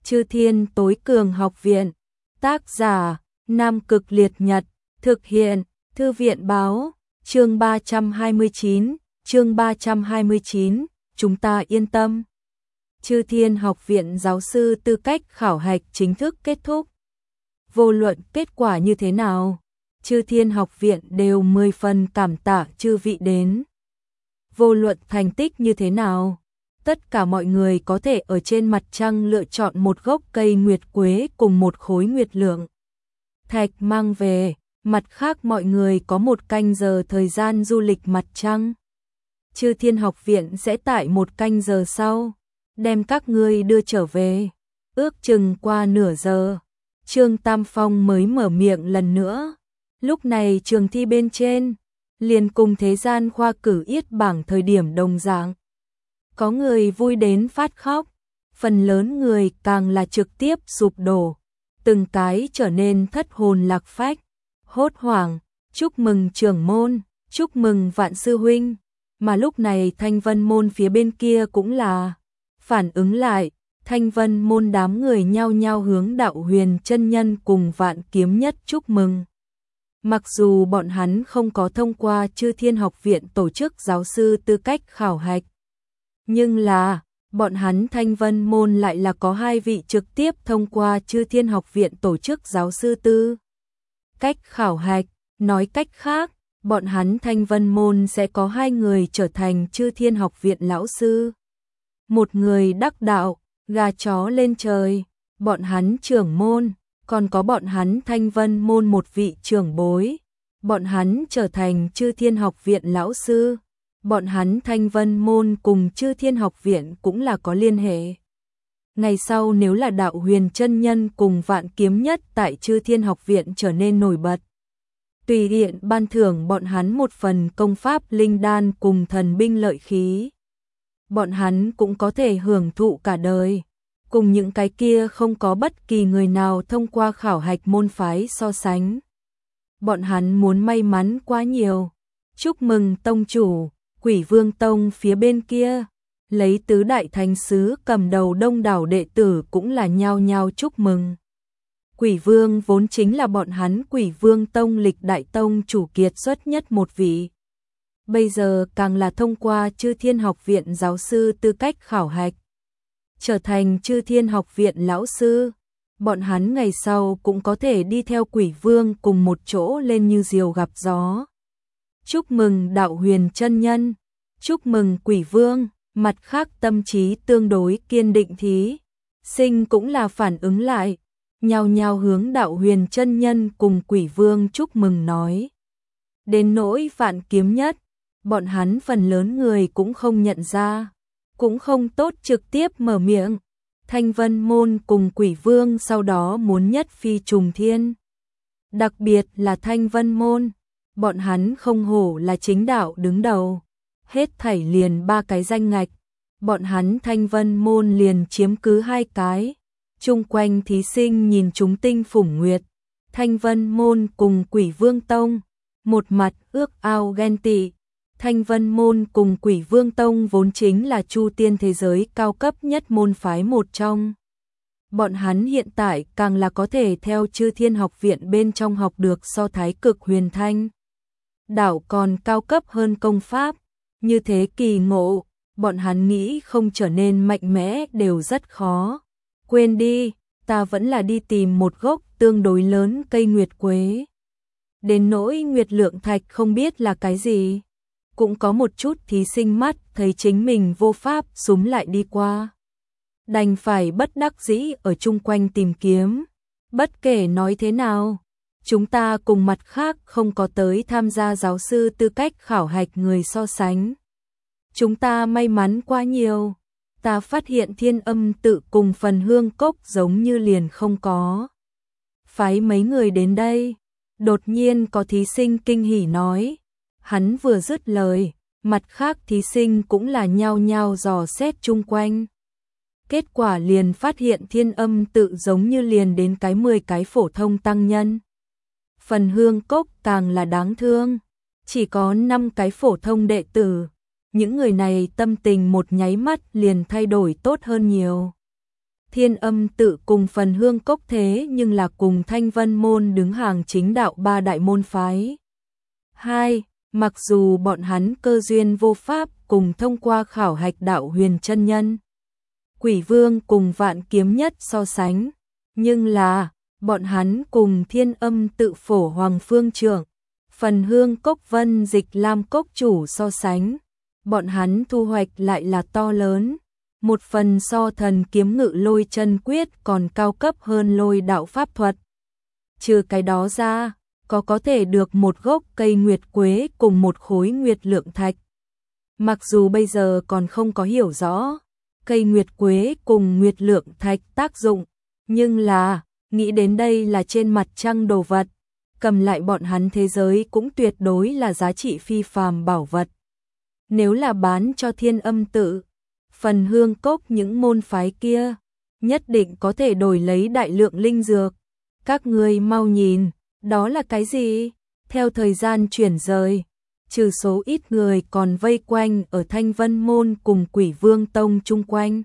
Chư Thiên Tối Cường Học Viện. Tác giả: Nam Cực Liệt Nhật. Thực hiện: Thư viện báo. Chương 329. Chương 329. Chúng ta yên tâm. Chư Thiên Học Viện giáo sư tư cách khảo hạch chính thức kết thúc. Vô luận kết quả như thế nào, Chư Thiên Học Viện đều 10 phần cảm tạ chư vị đến. Vô luận thành tích như thế nào, tất cả mọi người có thể ở trên mặt trăng lựa chọn một gốc cây nguyệt quế cùng một khối nguyệt lượng thạch mang về, mặt khác mọi người có 1 canh giờ thời gian du lịch mặt trăng. Chư Thiên Học Viện sẽ tại 1 canh giờ sau đem các ngươi đưa trở về. Ước chừng qua nửa giờ, Trương Tam Phong mới mở miệng lần nữa. Lúc này trường thi bên trên liền cùng thế gian khoa cử yết bảng thời điểm đồng dạng. Có người vui đến phát khóc, phần lớn người càng là trực tiếp sụp đổ, từng cái trở nên thất hồn lạc phách, hốt hoảng, chúc mừng trưởng môn, chúc mừng Vạn sư huynh. Mà lúc này Thanh Vân môn phía bên kia cũng là phản ứng lại, Thanh Vân môn đám người nhao nhao hướng Đạo Huyền chân nhân cùng Vạn Kiếm Nhất chúc mừng. Mặc dù bọn hắn không có thông qua Chư Thiên Học Viện tổ chức giáo sư tư cách khảo hạch, nhưng là bọn hắn Thanh Vân môn lại là có 2 vị trực tiếp thông qua Chư Thiên Học Viện tổ chức giáo sư tư cách khảo hạch. Nói cách khác, bọn hắn Thanh Vân môn sẽ có 2 người trở thành Chư Thiên Học Viện lão sư. Một người đắc đạo, gà chó lên trời, bọn hắn trưởng môn, còn có bọn hắn Thanh Vân môn một vị trưởng bối, bọn hắn trở thành Chư Thiên Học Viện lão sư. Bọn hắn Thanh Vân môn cùng Chư Thiên Học Viện cũng là có liên hệ. Ngày sau nếu là Đạo Huyền chân nhân cùng Vạn Kiếm Nhất tại Chư Thiên Học Viện trở nên nổi bật, tùy tiện ban thưởng bọn hắn một phần công pháp linh đan cùng thần binh lợi khí. Bọn hắn cũng có thể hưởng thụ cả đời, cùng những cái kia không có bất kỳ người nào thông qua khảo hạch môn phái so sánh. Bọn hắn muốn may mắn quá nhiều. Chúc mừng tông chủ. Quỷ Vương Tông phía bên kia, lấy tứ đại thánh sứ cầm đầu đông đảo đệ tử cũng là nhao nhao chúc mừng. Quỷ Vương vốn chính là bọn hắn Quỷ Vương Tông lịch đại tông chủ kiệt xuất nhất một vị. Bây giờ càng là thông qua Chư Thiên Học Viện giáo sư tư cách khảo hạch, trở thành Chư Thiên Học Viện lão sư. Bọn hắn ngày sau cũng có thể đi theo Quỷ Vương cùng một chỗ lên như diều gặp gió. Chúc mừng Đạo Huyền chân nhân, chúc mừng Quỷ Vương. Mặt khác tâm trí tương đối kiên định thí sinh cũng là phản ứng lại, nhao nhao hướng Đạo Huyền chân nhân cùng Quỷ Vương chúc mừng nói. Đến nỗi Vạn Kiếm Nhất, bọn hắn phần lớn người cũng không nhận ra, cũng không tốt trực tiếp mở miệng. Thanh Vân môn cùng Quỷ Vương sau đó muốn nhất phi trùng thiên. Đặc biệt là Thanh Vân môn, bọn hắn không hổ là chính đạo đứng đầu, hết thảy liền 3 cái danh ngạch, bọn hắn Thanh Vân môn liền chiếm cứ 2 cái. Chung quanh thí sinh nhìn chúng tinh phủng nguyệt, Thanh Vân môn cùng Quỷ Vương Tông, một mặt ước ao ghen tị. Thanh Vân môn cùng Quỷ Vương Tông vốn chính là Chu Tiên thế giới cao cấp nhất môn phái một trong. Bọn hắn hiện tại càng là có thể theo Chư Thiên Học Viện bên trong học được so Thái Cực Huyền Thanh đạo còn cao cấp hơn công pháp, như thế kỳ ngộ, bọn hắn nghĩ không trở nên mạnh mẽ đều rất khó. Quên đi, ta vẫn là đi tìm một gốc tương đối lớn cây nguyệt quế. Đến nỗi nguyệt lượng thạch không biết là cái gì, cũng có một chút thí sinh mắt thấy chính mình vô pháp súm lại đi qua, đành phải bất đắc dĩ ở chung quanh tìm kiếm. Bất kể nói thế nào, chúng ta cùng mặt khác không có tới tham gia giáo sư tư cách khảo hạch người so sánh. Chúng ta may mắn quá nhiều. Ta phát hiện Thiên Âm tự cùng Phần Hương Cốc giống như liền không có phái mấy người đến đây. Đột nhiên có thí sinh kinh hỉ nói. Hắn vừa dứt lời, mặt khác thí sinh cũng là nhao nhao dò xét chung quanh. Kết quả liền phát hiện Thiên Âm tự giống như liền đến cái 10 cái phổ thông tăng nhân. Phần Hương Cốc càng là đáng thương, chỉ có 5 cái phổ thông đệ tử. Những người này tâm tình một nháy mắt liền thay đổi tốt hơn nhiều. Thiên Âm Tự cùng Phần Hương Cốc thế nhưng là cùng Thanh Vân Môn đứng hàng chính đạo ba đại môn phái. 2. Mặc dù bọn hắn cơ duyên vô pháp cùng thông qua khảo hạch đạo huyền chân nhân, Quỷ Vương cùng Vạn Kiếm Nhất so sánh, nhưng là bọn hắn cùng Thiên Âm Tự Phổ Hoàng Phương trưởng, Phần Hương Cốc Vân Dịch Lam Cốc chủ so sánh, bọn hắn thu hoạch lại là to lớn. Một phần so thần kiếm ngự lôi chân quyết còn cao cấp hơn lôi đạo pháp thuật. Trừ cái đó ra, có thể được một gốc cây nguyệt quế cùng một khối nguyệt lượng thạch. Mặc dù bây giờ còn không có hiểu rõ cây nguyệt quế cùng nguyệt lượng thạch tác dụng, nhưng là nghĩ đến đây là trên mặt trăng đồ vật, cầm lại bọn hắn thế giới cũng tuyệt đối là giá trị phi phàm bảo vật. Nếu là bán cho Thiên Âm Tự, Phần Hương Cốc những môn phái kia, nhất định có thể đổi lấy đại lượng linh dược. Các ngươi mau nhìn, đó là cái gì? Theo thời gian chuyển rời, trừ số ít người còn vây quanh ở Thanh Vân Môn cùng Quỷ Vương Tông chung quanh.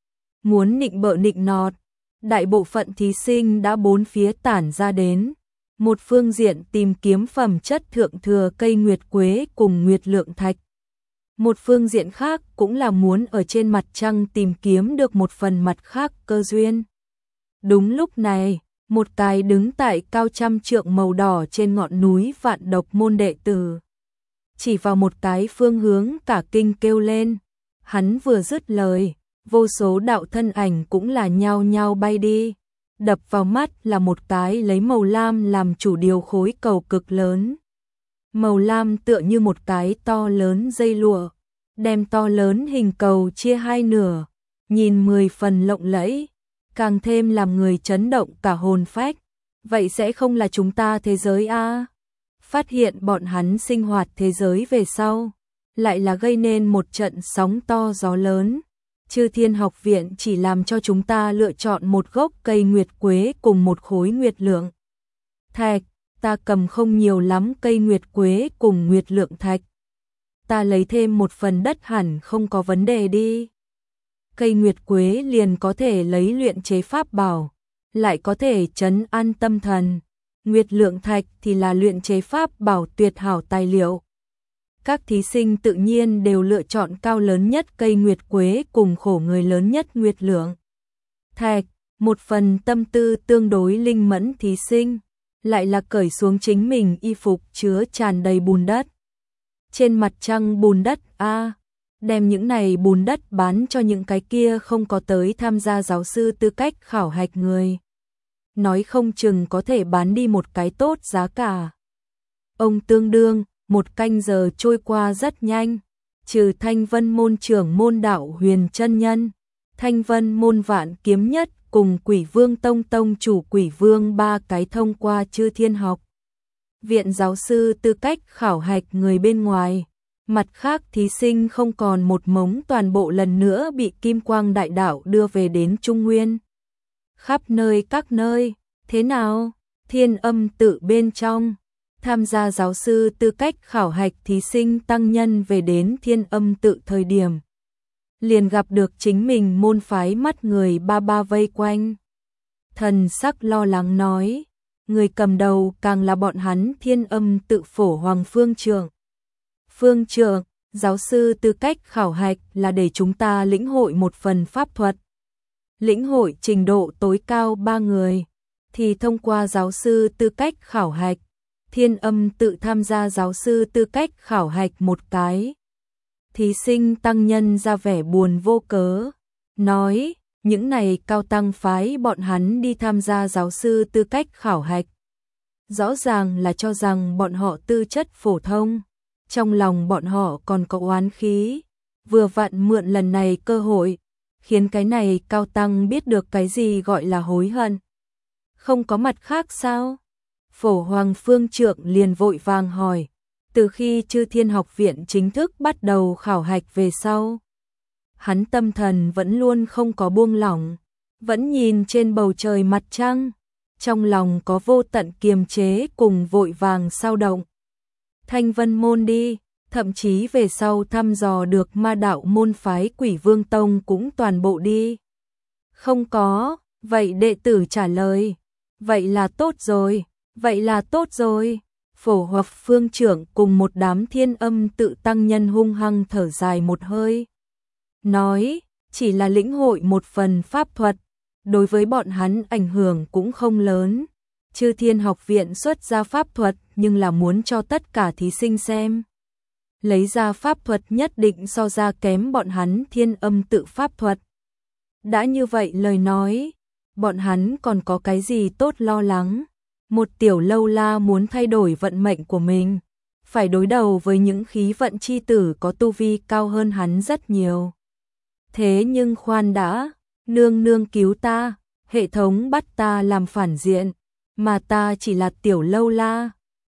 Muốn nịnh bợ nịnh nọt, đại bộ phận thí sinh đã bốn phía tản ra đến. Một phương diện tìm kiếm phẩm chất thượng thừa cây nguyệt quế cùng nguyệt lượng thạch. Một phương diện khác cũng là muốn ở trên mặt trăng tìm kiếm được một phần mặt khác cơ duyên. Đúng lúc này, một cái đứng tại cao trăm trượng màu đỏ trên ngọn núi Vạn Độc môn đệ tử chỉ vào một cái phương hướng cả kinh kêu lên. Hắn vừa dứt lời, vô số đạo thân ảnh cũng là nhao nhao bay đi. Đập vào mắt là một cái lấy màu lam làm chủ điều khối cầu cực lớn. Màu lam tựa như một cái to lớn dây lụa, đem to lớn hình cầu chia hai nửa, nhìn 10 phần lộng lẫy, càng thêm làm người chấn động cả hồn phách. Vậy sẽ không là chúng ta thế giới a? Phát hiện bọn hắn sinh hoạt thế giới về sau, lại là gây nên một trận sóng to gió lớn. Chư Thiên Học Viện chỉ làm cho chúng ta lựa chọn một gốc cây nguyệt quế cùng một khối nguyệt lượng thạch. Ta cầm không nhiều lắm cây nguyệt quế cùng nguyệt lượng thạch. Ta lấy thêm một phần đất hẳn không có vấn đề đi. Cây nguyệt quế liền có thể lấy luyện chế pháp bảo, lại có thể trấn an tâm thần. Nguyệt lượng thạch thì là luyện chế pháp bảo tuyệt hảo tài liệu. Các thí sinh tự nhiên đều lựa chọn cao lớn nhất cây nguyệt quế cùng khổ người lớn nhất nguyệt lượng thạch. Một phần tâm tư tương đối linh mẫn thí sinh lại là cởi xuống chính mình y phục chứa tràn đầy bùn đất. Trên mặt trăng bùn đất đem những này bùn đất bán cho những cái kia không có tới tham gia giáo sư tư cách khảo hạch người. Nói không chừng có thể bán đi một cái tốt giá cả. Ông tương đương, một canh giờ trôi qua rất nhanh, trừ Thanh Vân môn trưởng môn đạo huyền chân nhân, Thanh Vân môn Vạn Kiếm Nhất cùng Quỷ Vương Tông tông chủ Quỷ Vương ba cái thông qua Chư Thiên Học Viện giáo sư tư cách khảo hạch người bên ngoài. Mặt khác thí sinh không còn một mống toàn bộ lần nữa bị Kim Quang Đại Đạo đưa về đến Trung Nguyên. Khắp nơi các nơi, thế nào? Thiên Âm Tự bên trong, tham gia giáo sư tư cách khảo hạch thí sinh tăng nhân về đến Thiên Âm Tự thời điểm. Liền gặp được chính mình môn phái mắt người ba vây quanh. Thần sắc lo lắng nói, người cầm đầu càng là bọn hắn Thiên Âm Tự Phổ Hoàng Phương trưởng. Phương trưởng, giáo sư tư cách khảo hạch là để chúng ta lĩnh hội một phần pháp thuật. Lĩnh hội trình độ tối cao 3 người, thì thông qua giáo sư tư cách khảo hạch. Thiên Âm Tự tham gia giáo sư tư cách khảo hạch một cái. Thí sinh tăng nhân ra vẻ buồn vô cớ, nói, những này cao tăng phái bọn hắn đi tham gia giáo sư tư cách khảo hạch. Rõ ràng là cho rằng bọn họ tư chất phổ thông, trong lòng bọn họ còn có oán khí, vừa vặn mượn lần này cơ hội, khiến cái này cao tăng biết được cái gì gọi là hối hận. Không có mặt khác sao? Phổ Hoàng Phương trưởng liền vội vàng hỏi, từ khi Chư Thiên Học Viện chính thức bắt đầu khảo hạch về sau, hắn tâm thần vẫn luôn không có buông lỏng, vẫn nhìn trên bầu trời mặt trăng, trong lòng có vô tận kiềm chế cùng vội vàng sao động. Thanh Vân môn đi, thậm chí về sau thăm dò được ma đạo môn phái Quỷ Vương Tông cũng toàn bộ đi. Không có, vậy đệ tử trả lời. Vậy là tốt rồi, vậy là tốt rồi. Phổ Hoặc phương trưởng cùng một đám Thiên Âm tự tăng nhân hung hăng thở dài một hơi. Nói, chỉ là lĩnh hội một phần pháp thuật, đối với bọn hắn ảnh hưởng cũng không lớn. Chư Thiên học viện xuất ra pháp thuật nhưng là muốn cho tất cả thí sinh xem. Lấy ra pháp thuật nhất định so ra kém bọn hắn Thiên Âm tự pháp thuật. Đã như vậy lời nói, bọn hắn còn có cái gì tốt lo lắng. Một tiểu lâu la muốn thay đổi vận mệnh của mình, phải đối đầu với những khí vận chi tử có tu vi cao hơn hắn rất nhiều. Thế nhưng khoan đã, nương nương cứu ta, hệ thống bắt ta làm phản diện, mà ta chỉ là tiểu lâu la,